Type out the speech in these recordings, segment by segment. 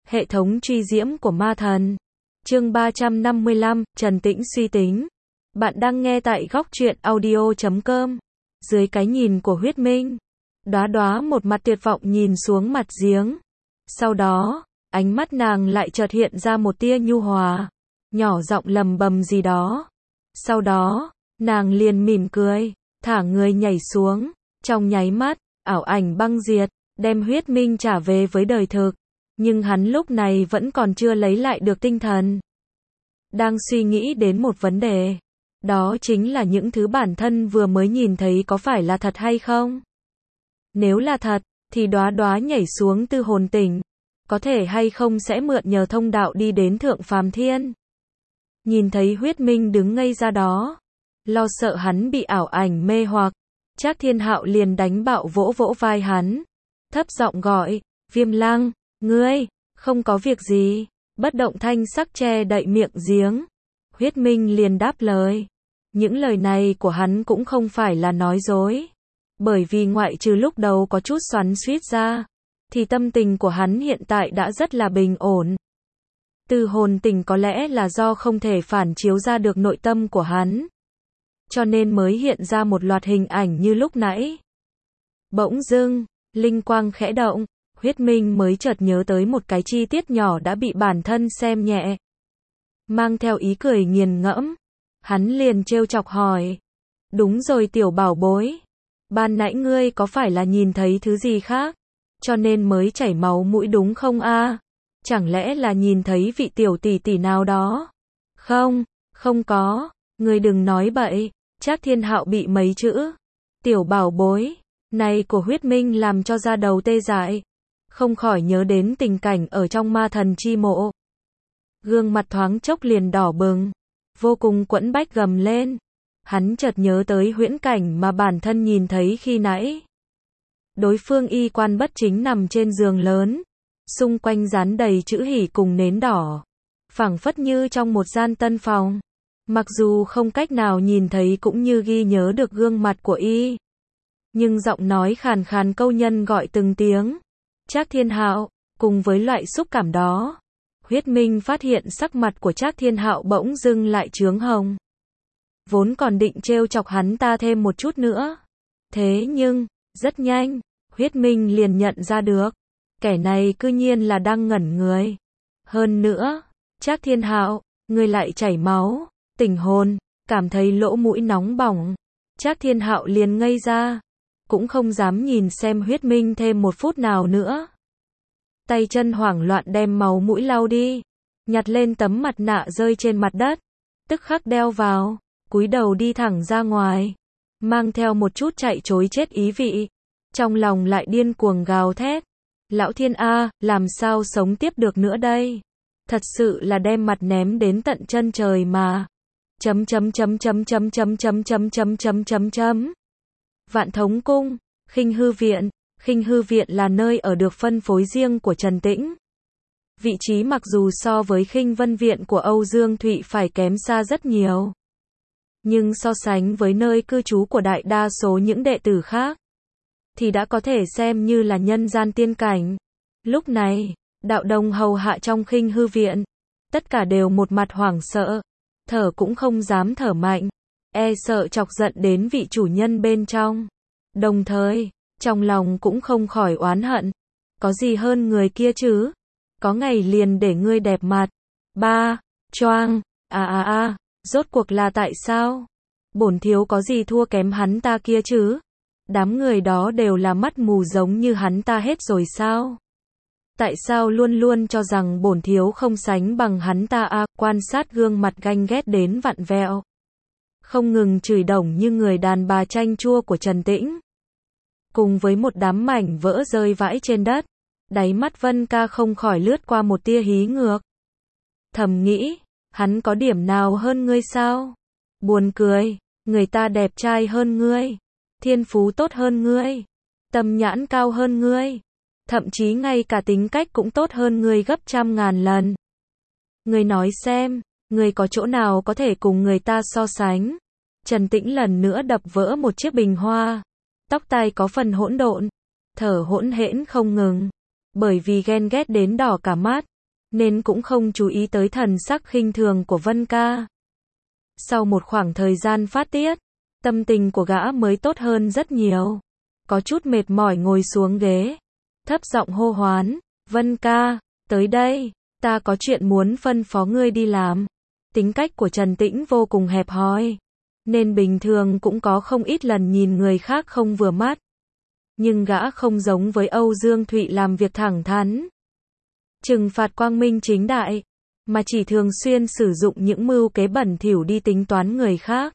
Hệ thống truy diễm của ma thần. Chương 355, Trần Tĩnh suy tính. Bạn đang nghe tại góc truyện audio.com. Dưới cái nhìn của Huyết Minh, Đóa Đóa một mặt tuyệt vọng nhìn xuống mặt giếng. Sau đó, ánh mắt nàng lại chợt hiện ra một tia nhu hòa, nhỏ giọng lầm bầm gì đó. Sau đó, nàng liền mỉm cười, thả người nhảy xuống. Trong nháy mắt, ảo ảnh băng diệt, đem Huyết Minh trả về với đời thực. Nhưng hắn lúc này vẫn còn chưa lấy lại được tinh thần. Đang suy nghĩ đến một vấn đề. Đó chính là những thứ bản thân vừa mới nhìn thấy có phải là thật hay không? Nếu là thật, thì Đóa Đóa nhảy xuống Tư Hồn Tỉnh, có thể hay không sẽ mượn nhờ thông đạo đi đến Thượng Phàm Thiên. Nhìn thấy Huyết Minh đứng ngây ra đó, lo sợ hắn bị ảo ảnh mê hoặc, Trác Thiên Hạo liền đánh bạo vỗ vỗ vai hắn, thấp giọng gọi, Viêm Lăng, ngươi, không có việc gì, bất động thanh sắc che đậy miệng giếng. Huyết Minh liền đáp lời. Những lời này của hắn cũng không phải là nói dối. Bởi vì ngoại trừ lúc đầu có chút xoắn xuýt ra, thì tâm tình của hắn hiện tại đã rất là bình ổn. Tư Hồn Tỉnh có lẽ là do không thể phản chiếu ra được nội tâm của hắn, cho nên mới hiện ra một loạt hình ảnh như lúc nãy. Bỗng dưng, linh quang khẽ động, Huyết Minh mới chợt nhớ tới một cái chi tiết nhỏ đã bị bản thân xem nhẹ. Mang theo ý cười nghiền ngẫm, hắn liền trêu chọc hỏi. Đúng rồi tiểu bảo bối, ban nãy ngươi có phải là nhìn thấy thứ gì khác, cho nên mới chảy máu mũi đúng không a? Chẳng lẽ là nhìn thấy vị tiểu tỷ tỷ nào đó? Không, không có, ngươi đừng nói bậy. Trác Thiên Hạo bị mấy chữ tiểu bảo bối này của Huyết Minh làm cho da đầu tê dại, không khỏi nhớ đến tình cảnh ở trong ma thần chi mộ. Gương mặt thoáng chốc liền đỏ bừng, vô cùng quẫn bách gầm lên. Hắn chợt nhớ tới huyễn cảnh mà bản thân nhìn thấy khi nãy. Đối phương y quan bất chính nằm trên giường lớn, xung quanh dán đầy chữ hỉ cùng nến đỏ, phảng phất như trong một gian tân phòng. Mặc dù không cách nào nhìn thấy cũng như ghi nhớ được gương mặt của y, nhưng giọng nói khàn khàn câu nhân gọi từng tiếng. Trác Thiên Hạo, cùng với loại xúc cảm đó, Huyết Minh phát hiện sắc mặt của Trác Thiên Hạo bỗng dưng lại chướng hồng. Vốn còn định trêu chọc hắn ta thêm một chút nữa. Thế nhưng, rất nhanh, Huyết Minh liền nhận ra được, kẻ này cư nhiên là đang ngẩn người. Hơn nữa, Trác Thiên Hạo, người lại chảy máu, tỉnh hồn, cảm thấy lỗ mũi nóng bỏng. Trác Thiên Hạo liền ngây ra, cũng không dám nhìn xem Huyết Minh thêm một phút nào nữa. Tay chân hoảng loạn đem máu mũi lau đi, nhặt lên tấm mặt nạ rơi trên mặt đất, tức khắc đeo vào, cúi đầu đi thẳng ra ngoài, mang theo một chút chạy trối chết ý vị. Trong lòng lại điên cuồng gào thét, lão thiên a, làm sao sống tiếp được nữa đây? Thật sự là đem mặt ném đến tận chân trời mà. Vạn Thống Cung, Khinh Hư Viện. Khinh Hư Viện là nơi ở được phân phối riêng của Trần Tĩnh. Vị trí mặc dù so với Khinh Vân Viện của Âu Dương Thụy phải kém xa rất nhiều, nhưng so sánh với nơi cư trú của đại đa số những đệ tử khác, thì đã có thể xem như là nhân gian tiên cảnh. Lúc này, đạo đồng hầu hạ trong Khinh Hư Viện, tất cả đều một mặt hoảng sợ, thở cũng không dám thở mạnh, e sợ chọc giận đến vị chủ nhân bên trong. Đồng thời, trong lòng cũng không khỏi oán hận, có gì hơn người kia chứ? Có ngày liền để ngươi đẹp mặt. Choang, rốt cuộc là tại sao? Bổn thiếu có gì thua kém hắn ta kia chứ? Đám người đó đều là mắt mù giống như hắn ta hết rồi sao? Tại sao luôn luôn cho rằng bổn thiếu không sánh bằng hắn ta quan sát gương mặt ganh ghét đến vặn vẹo, không ngừng chửi đồng như người đàn bà chanh chua của Trần Tĩnh. Cùng với một đám mảnh vỡ rơi vãi trên đất, đáy mắt Vân Ca không khỏi lướt qua một tia hí ngược. Thầm nghĩ, hắn có điểm nào hơn ngươi sao? Buồn cười, người ta đẹp trai hơn ngươi, thiên phú tốt hơn ngươi, tâm nhãn cao hơn ngươi, thậm chí ngay cả tính cách cũng tốt hơn ngươi gấp trăm ngàn lần. Ngươi nói xem, ngươi có chỗ nào có thể cùng người ta so sánh? Trần Tĩnh lần nữa đập vỡ một chiếc bình hoa, tóc tai có phần hỗn độn, thở hỗn hển không ngừng, bởi vì ghen ghét đến đỏ cả mắt. nên cũng không chú ý tới thần sắc khinh thường của Vân Ca. Sau một khoảng thời gian phát tiết, tâm tình của gã mới tốt hơn rất nhiều. Có chút mệt mỏi ngồi xuống ghế, thấp giọng hô hoán, Vân Ca, tới đây, ta có chuyện muốn phân phó ngươi đi làm. Tính cách của Trần Tĩnh vô cùng hẹp hòi, nên bình thường cũng có không ít lần nhìn người khác không vừa mắt. Nhưng gã không giống với Âu Dương Thụy làm việc thẳng thắn, trừng phạt quang minh chính đại, mà chỉ thường xuyên sử dụng những mưu kế bẩn thỉu đi tính toán người khác.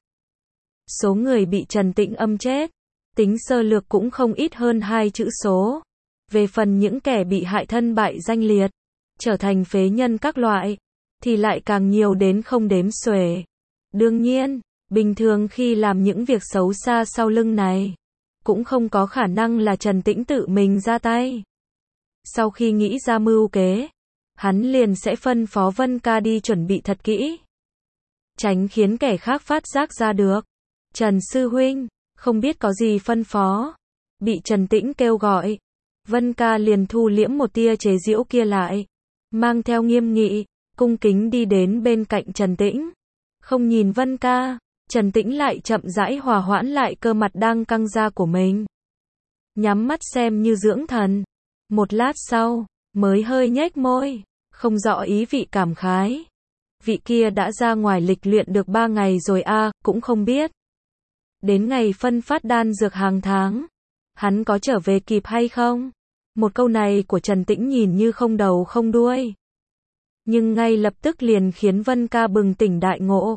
Số người bị Trần Tĩnh âm chết, tính sơ lược cũng không ít hơn 2 chữ số. Về phần những kẻ bị hại thân bại danh liệt, trở thành phế nhân các loại, thì lại càng nhiều đến không đếm xuể. Đương nhiên, bình thường khi làm những việc xấu xa sau lưng này, cũng không có khả năng là Trần Tĩnh tự mình ra tay. Sau khi nghĩ ra mưu kế, hắn liền sẽ phân phó Vân Ca đi chuẩn bị thật kỹ, tránh khiến kẻ khác phát giác ra được. Trần sư huynh, không biết có gì phân phó. Bị Trần Tĩnh kêu gọi, Vân Ca liền thu liễm một tia chế giễu kia lại, mang theo nghiêm nghị, cung kính đi đến bên cạnh Trần Tĩnh. Không nhìn Vân Ca, Trần Tĩnh lại chậm rãi hòa hoãn lại cơ mặt đang căng ra của mình. Nhắm mắt xem như dưỡng thần. Một lát sau, mới hơi nhếch môi, không rõ ý vị cảm khái. Vị kia đã ra ngoài lịch luyện được 3 ngày rồi a, cũng không biết. Đến ngày phân phát đan dược hàng tháng, hắn có trở về kịp hay không? Một câu này của Trần Tĩnh nhìn như không đầu không đuôi, nhưng ngay lập tức liền khiến Vân Ca bừng tỉnh đại ngộ.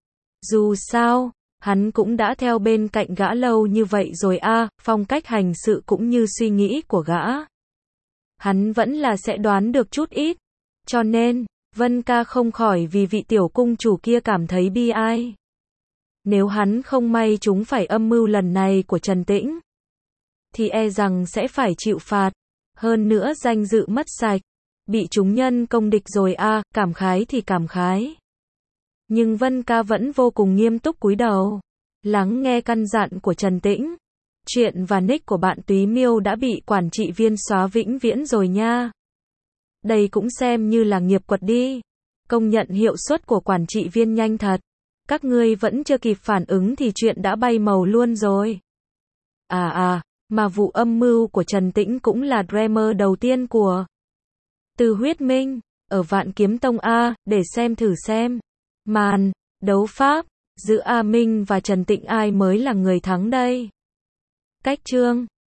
Dù sao, hắn cũng đã theo bên cạnh gã lâu như vậy rồi a, phong cách hành sự cũng như suy nghĩ của gã, hắn vẫn là sẽ đoán được chút ít. Cho nên, Vân Ca không khỏi vì vị tiểu cung chủ kia cảm thấy bi ai. Nếu hắn không may chúng phải âm mưu lần này của Trần Tĩnh, thì e rằng sẽ phải chịu phạt. Hơn nữa danh dự mất sạch, bị chúng nhân công địch rồi a, cảm khái thì cảm khái. Nhưng Vân Ca vẫn vô cùng nghiêm túc cúi đầu, lắng nghe căn dặn của Trần Tĩnh. Chuyện và nick của bạn Túy Miêu đã bị quản trị viên xóa vĩnh viễn rồi nha. Đây cũng xem như là nghiệp quật đi. Công nhận hiệu suất của quản trị viên nhanh thật. Các ngươi vẫn chưa kịp phản ứng thì chuyện đã bay màu luôn rồi. Mà vụ âm mưu của Trần Tĩnh cũng là dreamer đầu tiên của Từ Huyết Minh, ở Vạn Kiếm Tông A, để xem thử xem. Màn đấu pháp giữa A Minh và Trần Tĩnh ai mới là người thắng đây. Cách chương